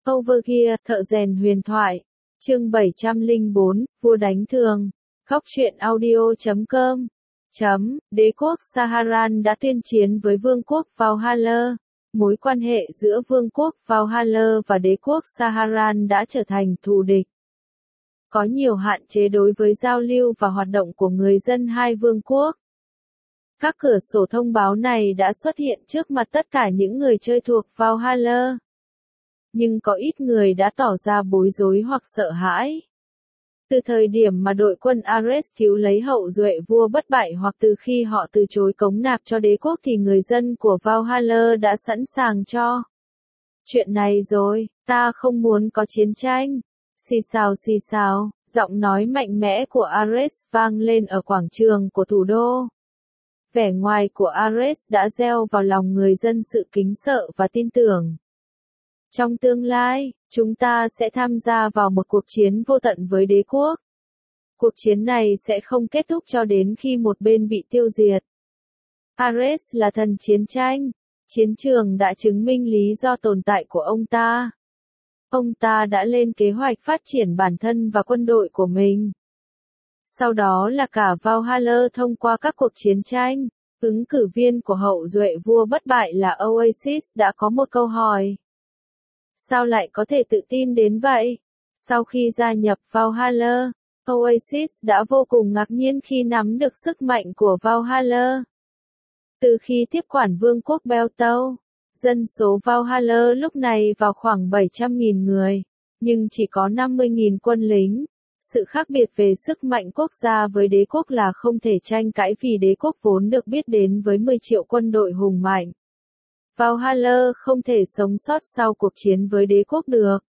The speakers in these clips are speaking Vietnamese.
Overgear, thợ rèn huyền thoại. Chương 704, vua đánh thường. Góc truyện audio.com. Đế quốc Saharan đã tuyên chiến với vương quốc Valhalla. Mối quan hệ giữa vương quốc Valhalla và đế quốc Saharan đã trở thành thù địch. Có nhiều hạn chế đối với giao lưu và hoạt động của người dân hai vương quốc. Các cửa sổ thông báo này đã xuất hiện trước mặt tất cả những người chơi thuộc Valhalla. Nhưng có ít người đã tỏ ra bối rối hoặc sợ hãi. Từ thời điểm mà đội quân Ares cứu lấy hậu duệ vua bất bại hoặc từ khi họ từ chối cống nạp cho đế quốc thì người dân của Valhalla đã sẵn sàng cho chuyện này rồi, ta không muốn có chiến tranh. Xì xào, giọng nói mạnh mẽ của Ares vang lên ở quảng trường của thủ đô. Vẻ ngoài của Ares đã gieo vào lòng người dân sự kính sợ và tin tưởng. Trong tương lai, chúng ta sẽ tham gia vào một cuộc chiến vô tận với đế quốc. Cuộc chiến này sẽ không kết thúc cho đến khi một bên bị tiêu diệt. Ares là thần chiến tranh. Chiến trường đã chứng minh lý do tồn tại của ông ta. Ông ta đã lên kế hoạch phát triển bản thân và quân đội của mình. Sau đó là cả Valhalla thông qua các cuộc chiến tranh. Ứng cử viên của hậu duệ vua bất bại là Oasis đã có một câu hỏi. Sao lại có thể tự tin đến vậy? Sau khi gia nhập Valhalla, Oasis đã vô cùng ngạc nhiên khi nắm được sức mạnh của Valhalla. Từ khi tiếp quản vương quốc Beltane, dân số Valhalla lúc này vào khoảng 700.000 người, nhưng chỉ có 50.000 quân lính. Sự khác biệt về sức mạnh quốc gia với đế quốc là không thể tranh cãi vì đế quốc vốn được biết đến với 10 triệu quân đội hùng mạnh. Valhalla không thể sống sót sau cuộc chiến với đế quốc được.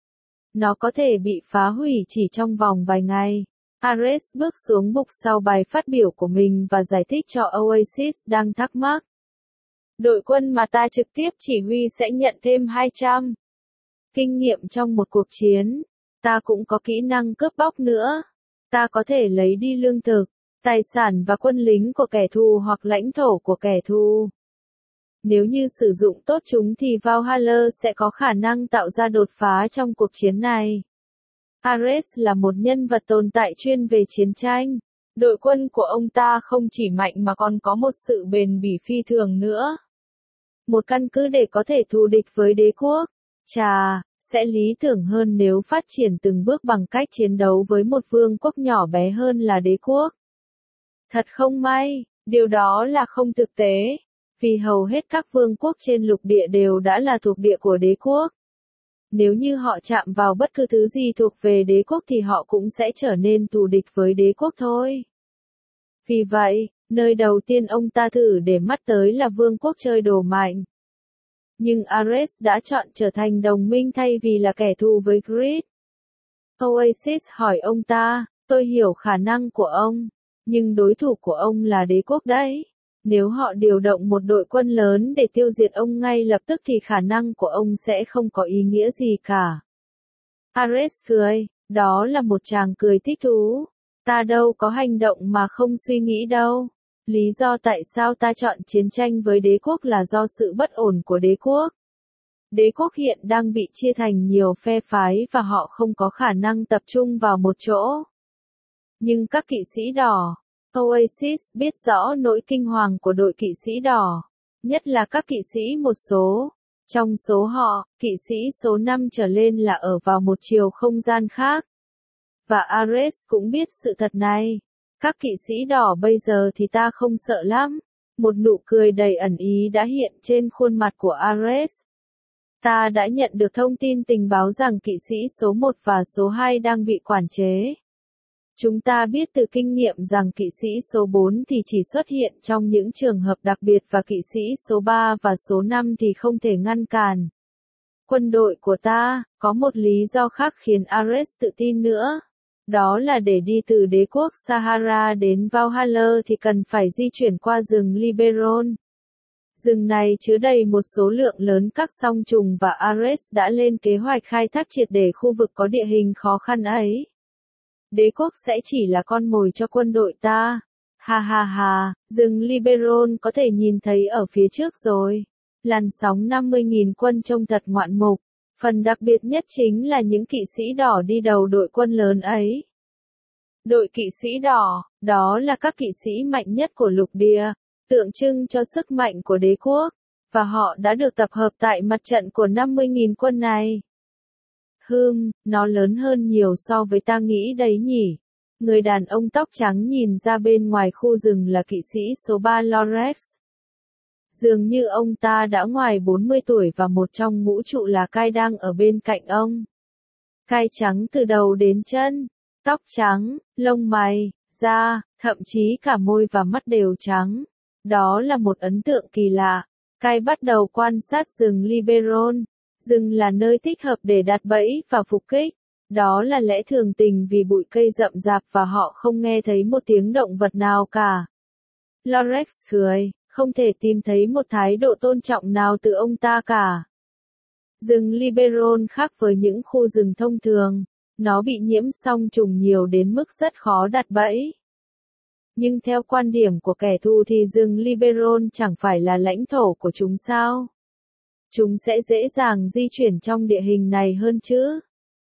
Nó có thể bị phá hủy chỉ trong vòng vài ngày. Ares bước xuống bục sau bài phát biểu của mình và giải thích cho Oasis đang thắc mắc. Đội quân mà ta trực tiếp chỉ huy sẽ nhận thêm 200 kinh nghiệm trong một cuộc chiến. Ta cũng có kỹ năng cướp bóc nữa. Ta có thể lấy đi lương thực, tài sản và quân lính của kẻ thù hoặc lãnh thổ của kẻ thù. Nếu như sử dụng tốt chúng thì Valhalla sẽ có khả năng tạo ra đột phá trong cuộc chiến này. Ares là một nhân vật tồn tại chuyên về chiến tranh. Đội quân của ông ta không chỉ mạnh mà còn có một sự bền bỉ phi thường nữa. Một căn cứ để có thể thù địch với đế quốc. Sẽ lý tưởng hơn nếu phát triển từng bước bằng cách chiến đấu với một vương quốc nhỏ bé hơn là đế quốc. Thật không may, điều đó là không thực tế. Vì hầu hết các vương quốc trên lục địa đều đã là thuộc địa của đế quốc. Nếu như họ chạm vào bất cứ thứ gì thuộc về đế quốc thì họ cũng sẽ trở nên thù địch với đế quốc thôi. Vì vậy, nơi đầu tiên ông ta thử để mắt tới là vương quốc chơi đồ mạnh. Nhưng Ares đã chọn trở thành đồng minh thay vì là kẻ thù với Grid. Oasis hỏi ông ta, tôi hiểu khả năng của ông, nhưng đối thủ của ông là đế quốc đấy. Nếu họ điều động một đội quân lớn để tiêu diệt ông ngay lập tức thì khả năng của ông sẽ không có ý nghĩa gì cả. Ares cười, đó là một tràng cười thích thú. Ta đâu có hành động mà không suy nghĩ đâu. Lý do tại sao ta chọn chiến tranh với đế quốc là do sự bất ổn của đế quốc. Đế quốc hiện đang bị chia thành nhiều phe phái và họ không có khả năng tập trung vào một chỗ. Nhưng các kỵ sĩ đỏ, Oasis biết rõ nỗi kinh hoàng của đội kỵ sĩ đỏ, nhất là các kỵ sĩ một số. Trong số họ, kỵ sĩ số 5 trở lên là ở vào một chiều không gian khác. Và Ares cũng biết sự thật này. Các kỵ sĩ đỏ bây giờ thì ta không sợ lắm. Một nụ cười đầy ẩn ý đã hiện trên khuôn mặt của Ares. Ta đã nhận được thông tin tình báo rằng kỵ sĩ số 1 và số 2 đang bị quản chế. Chúng ta biết từ kinh nghiệm rằng kỵ sĩ số 4 thì chỉ xuất hiện trong những trường hợp đặc biệt và kỵ sĩ số 3 và số 5 thì không thể ngăn cản. Quân đội của ta, có một lý do khác khiến Ares tự tin nữa. Đó là để đi từ đế quốc Sahara đến Valhalla thì cần phải di chuyển qua rừng Liberon. Rừng này chứa đầy một số lượng lớn các song trùng và Ares đã lên kế hoạch khai thác triệt để khu vực có địa hình khó khăn ấy. Đế quốc sẽ chỉ là con mồi cho quân đội ta. Rừng Liberon có thể nhìn thấy ở phía trước rồi. Làn sóng 50.000 quân trông thật ngoạn mục. Phần đặc biệt nhất chính là những kỵ sĩ đỏ đi đầu đội quân lớn ấy. Đội kỵ sĩ đỏ, đó là các kỵ sĩ mạnh nhất của lục địa, tượng trưng cho sức mạnh của đế quốc, và họ đã được tập hợp tại mặt trận của 50.000 quân này. Nó lớn hơn nhiều so với ta nghĩ đấy nhỉ. Người đàn ông tóc trắng nhìn ra bên ngoài khu rừng là kỵ sĩ số 3 Lorex. Dường như ông ta đã ngoài 40 tuổi và một trong ngũ trụ là Kai đang ở bên cạnh ông. Kai trắng từ đầu đến chân, tóc trắng, lông mày, da, thậm chí cả môi và mắt đều trắng. Đó là một ấn tượng kỳ lạ. Kai bắt đầu quan sát rừng Liberon. Rừng là nơi thích hợp để đặt bẫy và phục kích. Đó là lẽ thường tình vì bụi cây rậm rạp và họ không nghe thấy một tiếng động vật nào cả. Lorex cười, không thể tìm thấy một thái độ tôn trọng nào từ ông ta cả. Rừng Liberon khác với những khu rừng thông thường. Nó bị nhiễm song trùng nhiều đến mức rất khó đặt bẫy. Nhưng theo quan điểm của kẻ thù thì rừng Liberon chẳng phải là lãnh thổ của chúng sao? Chúng sẽ dễ dàng di chuyển trong địa hình này hơn chứ?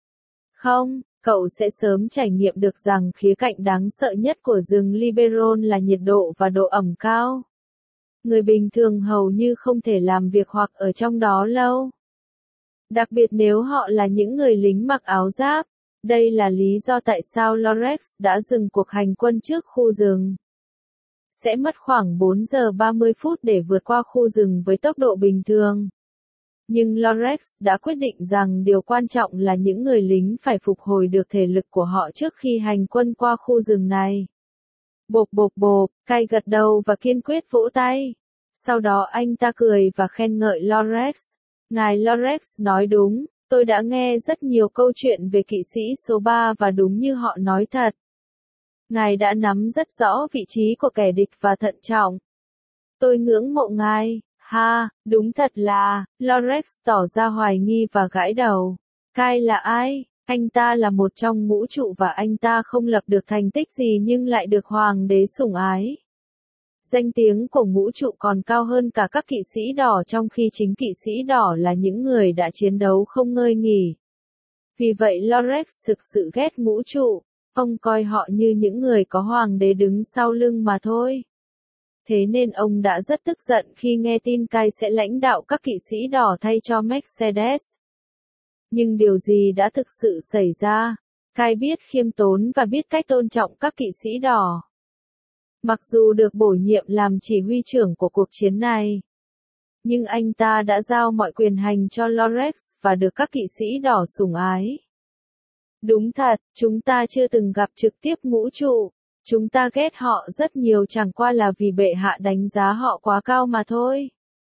Không, cậu sẽ sớm trải nghiệm được rằng khía cạnh đáng sợ nhất của rừng Liberon là nhiệt độ và độ ẩm cao. Người bình thường hầu như không thể làm việc hoặc ở trong đó lâu. Đặc biệt nếu họ là những người lính mặc áo giáp. Đây là lý do tại sao Lorex đã dừng cuộc hành quân trước khu rừng. Sẽ mất khoảng 4 giờ 30 phút để vượt qua khu rừng với tốc độ bình thường. Nhưng Lorex đã quyết định rằng điều quan trọng là những người lính phải phục hồi được thể lực của họ trước khi hành quân qua khu rừng này. Bộp bộp bộp, Kai gật đầu và kiên quyết vỗ tay. Sau đó anh ta cười và khen ngợi Lorex. Ngài Lorex nói đúng. Tôi đã nghe rất nhiều câu chuyện về kỵ sĩ số 3 và đúng như họ nói thật. Ngài đã nắm rất rõ vị trí của kẻ địch và thận trọng. Tôi ngưỡng mộ ngài, đúng thật là, Lorex tỏ ra hoài nghi và gãi đầu. Kai là ai? Anh ta là một trong ngũ trụ và anh ta không lập được thành tích gì nhưng lại được hoàng đế sủng ái. Danh tiếng của ngũ trụ còn cao hơn cả các kỵ sĩ đỏ trong khi chính kỵ sĩ đỏ là những người đã chiến đấu không ngơi nghỉ. Vì vậy Lorex thực sự ghét ngũ trụ, ông coi họ như những người có hoàng đế đứng sau lưng mà thôi. Thế nên ông đã rất tức giận khi nghe tin Kai sẽ lãnh đạo các kỵ sĩ đỏ thay cho Mercedes. Nhưng điều gì đã thực sự xảy ra? Kai biết khiêm tốn và biết cách tôn trọng các kỵ sĩ đỏ. Mặc dù được bổ nhiệm làm chỉ huy trưởng của cuộc chiến này, nhưng anh ta đã giao mọi quyền hành cho Lorex và được các kỵ sĩ đỏ sủng ái. Đúng thật, chúng ta chưa từng gặp trực tiếp ngũ trụ. Chúng ta ghét họ rất nhiều chẳng qua là vì bệ hạ đánh giá họ quá cao mà thôi.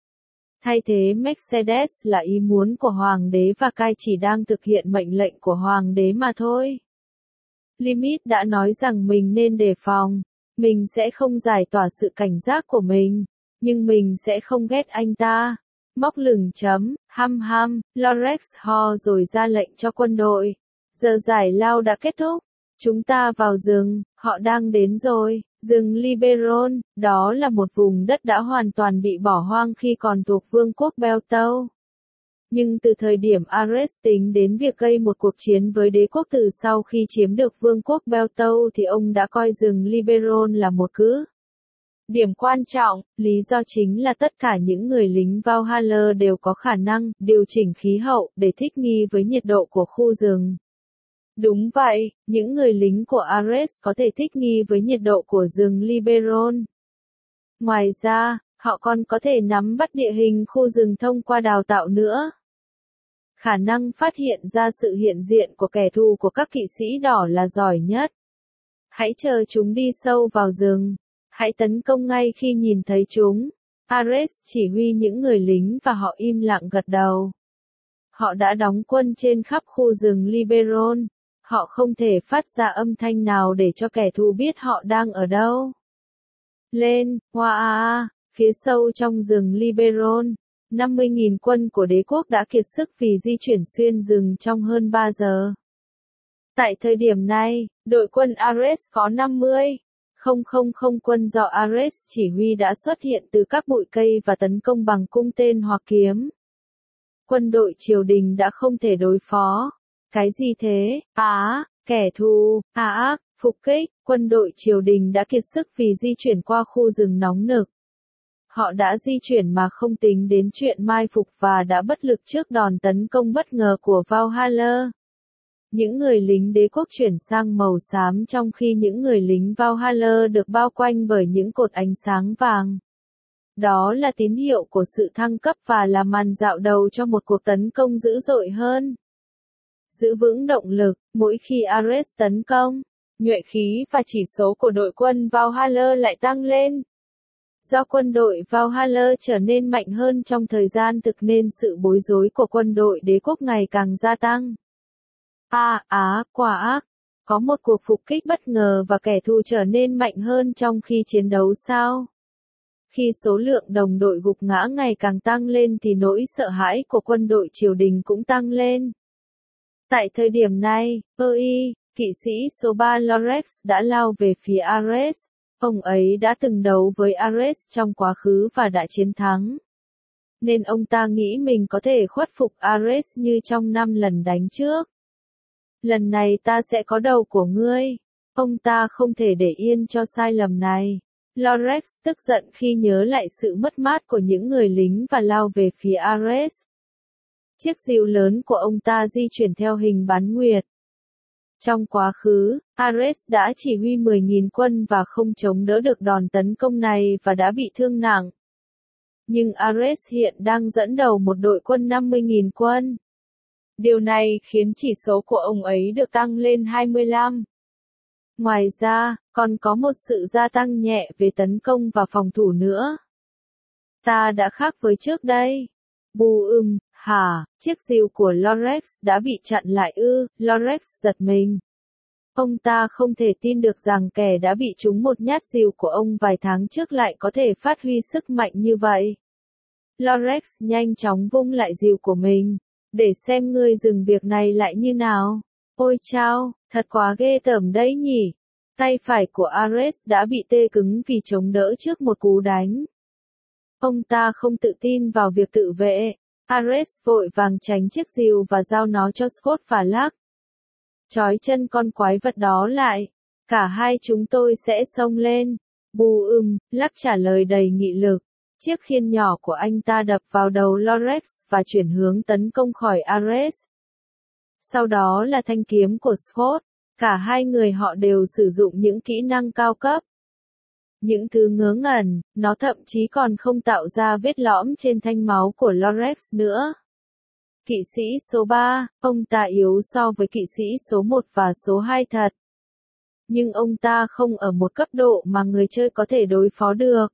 Thay thế Mercedes là ý muốn của hoàng đế và Kai chỉ đang thực hiện mệnh lệnh của hoàng đế mà thôi. Limit đã nói rằng mình nên đề phòng. Mình sẽ không giải tỏa sự cảnh giác của mình, nhưng mình sẽ không ghét anh ta. Móc lửng chấm, Lorex ho rồi ra lệnh cho quân đội. Giờ giải lao đã kết thúc. Chúng ta vào rừng, họ đang đến rồi. Rừng Liberon, đó là một vùng đất đã hoàn toàn bị bỏ hoang khi còn thuộc vương quốc Beltau. Nhưng từ thời điểm Ares tính đến việc gây một cuộc chiến với đế quốc từ sau khi chiếm được vương quốc Beltau thì ông đã coi rừng Liberon là một cứ điểm quan trọng. Lý do chính là tất cả những người lính Valhalla đều có khả năng điều chỉnh khí hậu để thích nghi với nhiệt độ của khu rừng. Đúng vậy, những người lính của Ares có thể thích nghi với nhiệt độ của rừng Liberon. Ngoài ra, họ còn có thể nắm bắt địa hình khu rừng thông qua đào tạo nữa. Khả năng phát hiện ra sự hiện diện của kẻ thù của các kỵ sĩ đỏ là giỏi nhất. Hãy chờ chúng đi sâu vào rừng. Hãy tấn công ngay khi nhìn thấy chúng. Ares chỉ huy những người lính và họ im lặng gật đầu. Họ đã đóng quân trên khắp khu rừng Liberon. Họ không thể phát ra âm thanh nào để cho kẻ thù biết họ đang ở đâu. Lên, phía sâu trong rừng Liberon, 50.000 quân của đế quốc đã kiệt sức vì di chuyển xuyên rừng trong hơn 3 giờ. Tại thời điểm này, đội quân Ares có 50,000 quân do Ares chỉ huy đã xuất hiện từ các bụi cây và tấn công bằng cung tên hoặc kiếm. quân đội triều đình đã không thể đối phó. Cái gì thế? Kẻ thù, ác, phục kích, quân đội triều đình đã kiệt sức vì di chuyển qua khu rừng nóng nực. Họ đã di chuyển mà không tính đến chuyện mai phục và đã bất lực trước đòn tấn công bất ngờ của Valhalla. Những người lính đế quốc chuyển sang màu xám trong khi những người lính Valhalla được bao quanh bởi những cột ánh sáng vàng. Đó là tín hiệu của sự thăng cấp và là màn dạo đầu cho một cuộc tấn công dữ dội hơn. Giữ vững động lực, mỗi khi Ares tấn công, nhuệ khí và chỉ số của đội quân Valhalla lại tăng lên. Do quân đội Valhalla trở nên mạnh hơn trong thời gian thực nên sự bối rối của quân đội đế quốc ngày càng gia tăng. Quả ác. Có một cuộc phục kích bất ngờ và kẻ thù trở nên mạnh hơn trong khi chiến đấu sao? Khi số lượng đồng đội gục ngã ngày càng tăng lên thì nỗi sợ hãi của quân đội triều đình cũng tăng lên. Tại thời điểm này, kỵ sĩ số 3 Lorex đã lao về phía Ares. Ông ấy đã từng đấu với Ares trong quá khứ và đã chiến thắng. Nên ông ta nghĩ mình có thể khuất phục Ares như trong 5 lần đánh trước. Lần này ta sẽ có đầu của ngươi. Ông ta không thể để yên cho sai lầm này. Lorex tức giận khi nhớ lại sự mất mát của những người lính và lao về phía Ares. Chiếc rìu lớn của ông ta di chuyển theo hình bán nguyệt. Trong quá khứ, Ares đã chỉ huy 10.000 quân và không chống đỡ được đòn tấn công này và đã bị thương nặng. Nhưng Ares hiện đang dẫn đầu một đội quân 50.000 quân. Điều này khiến chỉ số của ông ấy được tăng lên 25. Ngoài ra, còn có một sự gia tăng nhẹ về tấn công và phòng thủ nữa. Ta đã khác với trước đây. Chiếc rìu của Lorex đã bị chặn lại Lorex giật mình. Ông ta không thể tin được rằng kẻ đã bị trúng một nhát rìu của ông vài tháng trước lại có thể phát huy sức mạnh như vậy. Lorex nhanh chóng vung lại rìu của mình, để xem ngươi dừng việc này lại như nào. Ôi chao, thật quá ghê tởm đấy nhỉ. Tay phải của Ares đã bị tê cứng vì chống đỡ trước một cú đánh. Ông ta không tự tin vào việc tự vệ. Ares vội vàng tránh chiếc rìu và giao nó cho Scott và Lắc. Trói chân con quái vật đó lại. Cả hai chúng tôi sẽ xông lên. Lắc trả lời đầy nghị lực. Chiếc khiên nhỏ của anh ta đập vào đầu Lorex và chuyển hướng tấn công khỏi Ares. Sau đó là thanh kiếm của Scott. Cả hai người họ đều sử dụng những kỹ năng cao cấp. Những thứ ngớ ngẩn, nó thậm chí còn không tạo ra vết lõm trên thanh máu của Lorex nữa. Kỵ sĩ số 3, ông ta yếu so với kỵ sĩ số 1 và số 2 thật. Nhưng ông ta không ở một cấp độ mà người chơi có thể đối phó được.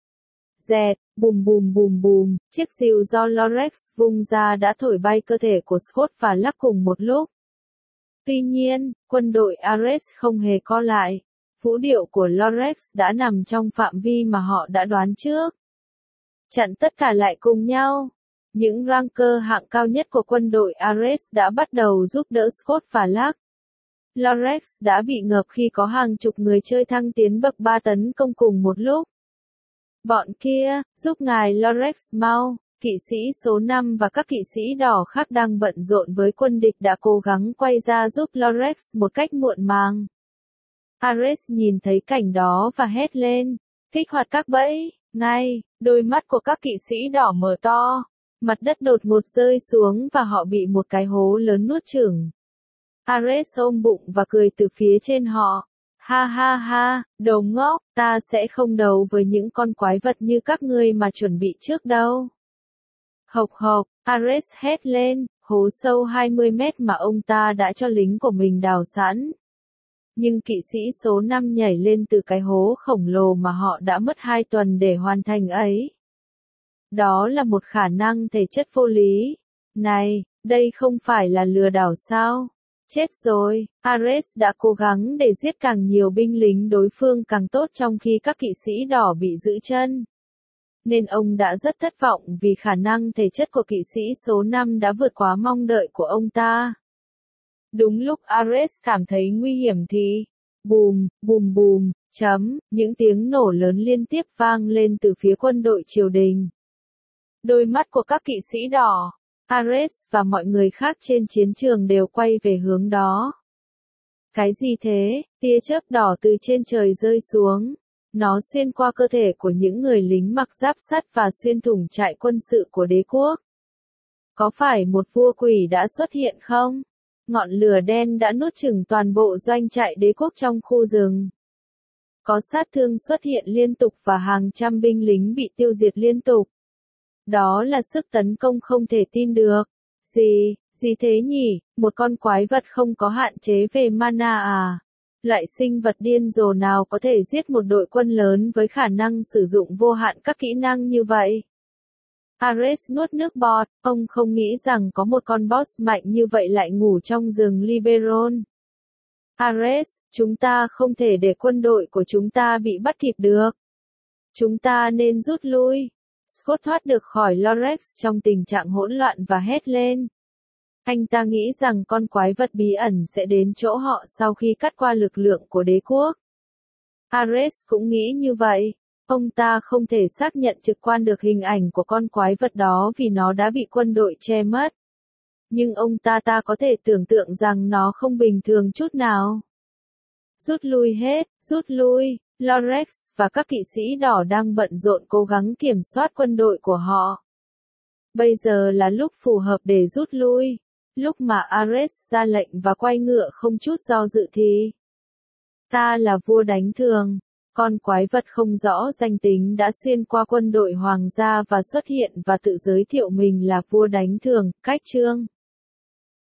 Bùm, chiếc rìu do Lorex vung ra đã thổi bay cơ thể của Scott và Lắc cùng một lúc. Tuy nhiên, quân đội Ares không hề co lại. Vũ điệu của Lorex đã nằm trong phạm vi mà họ đã đoán trước. Chặn tất cả lại cùng nhau. Những ranker hạng cao nhất của quân đội Ares đã bắt đầu giúp đỡ Scott và Lắc. Lorex đã bị ngợp khi có hàng chục người chơi thăng tiến bậc 3 tấn công cùng một lúc. Bọn kia, giúp ngài Lorex mau. Kỵ sĩ số 5 và các kỵ sĩ đỏ khác đang bận rộn với quân địch đã cố gắng quay ra giúp Lorex một cách muộn màng. Ares nhìn thấy cảnh đó và hét lên, kích hoạt các bẫy. Ngay, đôi mắt của các kỵ sĩ đỏ mở to. Mặt đất đột ngột rơi xuống và họ bị một cái hố lớn nuốt chửng. Ares ôm bụng và cười từ phía trên họ. Ha, đồ ngốc, ta sẽ không đấu với những con quái vật như các ngươi mà chuẩn bị trước đâu. Hộc, Ares hét lên, hố sâu 20 mét mà ông ta đã cho lính của mình đào sẵn. Nhưng kỵ sĩ số 5 nhảy lên từ cái hố khổng lồ mà họ đã mất 2 tuần để hoàn thành ấy. Đó là một khả năng thể chất vô lý. Này, đây không phải là lừa đảo sao? Chết rồi, Ares đã cố gắng để giết càng nhiều binh lính đối phương càng tốt trong khi các kỵ sĩ đỏ bị giữ chân. Nên ông đã rất thất vọng vì khả năng thể chất của kỵ sĩ số 5 đã vượt quá mong đợi của ông ta. Đúng lúc Ares cảm thấy nguy hiểm thì, bùm, những tiếng nổ lớn liên tiếp vang lên từ phía quân đội triều đình. Đôi mắt của các kỵ sĩ đỏ Ares và mọi người khác trên chiến trường đều quay về hướng đó. Cái gì thế? Tia chớp đỏ từ trên trời rơi xuống. Nó xuyên qua cơ thể của những người lính mặc giáp sắt và xuyên thủng trại quân sự của đế quốc. Có phải một vua quỷ đã xuất hiện không? Ngọn lửa đen đã nuốt chửng toàn bộ doanh trại đế quốc trong khu rừng. Có sát thương xuất hiện liên tục và hàng trăm binh lính bị tiêu diệt liên tục. Đó là sức tấn công không thể tin được. Gì thế nhỉ? Một con quái vật không có hạn chế về mana à? Loại sinh vật điên rồ nào có thể giết một đội quân lớn với khả năng sử dụng vô hạn các kỹ năng như vậy? Ares nuốt nước bọt, ông không nghĩ rằng có một con boss mạnh như vậy lại ngủ trong rừng Liberon. Ares, chúng ta không thể để quân đội của chúng ta bị bắt kịp được. Chúng ta nên rút lui. Scott thoát được khỏi Lorex trong tình trạng hỗn loạn và hét lên. Anh ta nghĩ rằng con quái vật bí ẩn sẽ đến chỗ họ sau khi cắt qua lực lượng của đế quốc. Ares cũng nghĩ như vậy. Ông ta không thể xác nhận trực quan được hình ảnh của con quái vật đó vì nó đã bị quân đội che mất. Nhưng ông ta có thể tưởng tượng rằng nó không bình thường chút nào. Rút lui hết, rút lui. Lorex và các kỵ sĩ đỏ đang bận rộn cố gắng kiểm soát quân đội của họ. Bây giờ là lúc phù hợp để rút lui. Lúc mà Ares ra lệnh và quay ngựa không chút do dự thì ta là vua đánh thường. Con quái vật không rõ danh tính đã xuyên qua quân đội hoàng gia và xuất hiện và tự giới thiệu mình là vua đánh thường. Cách chương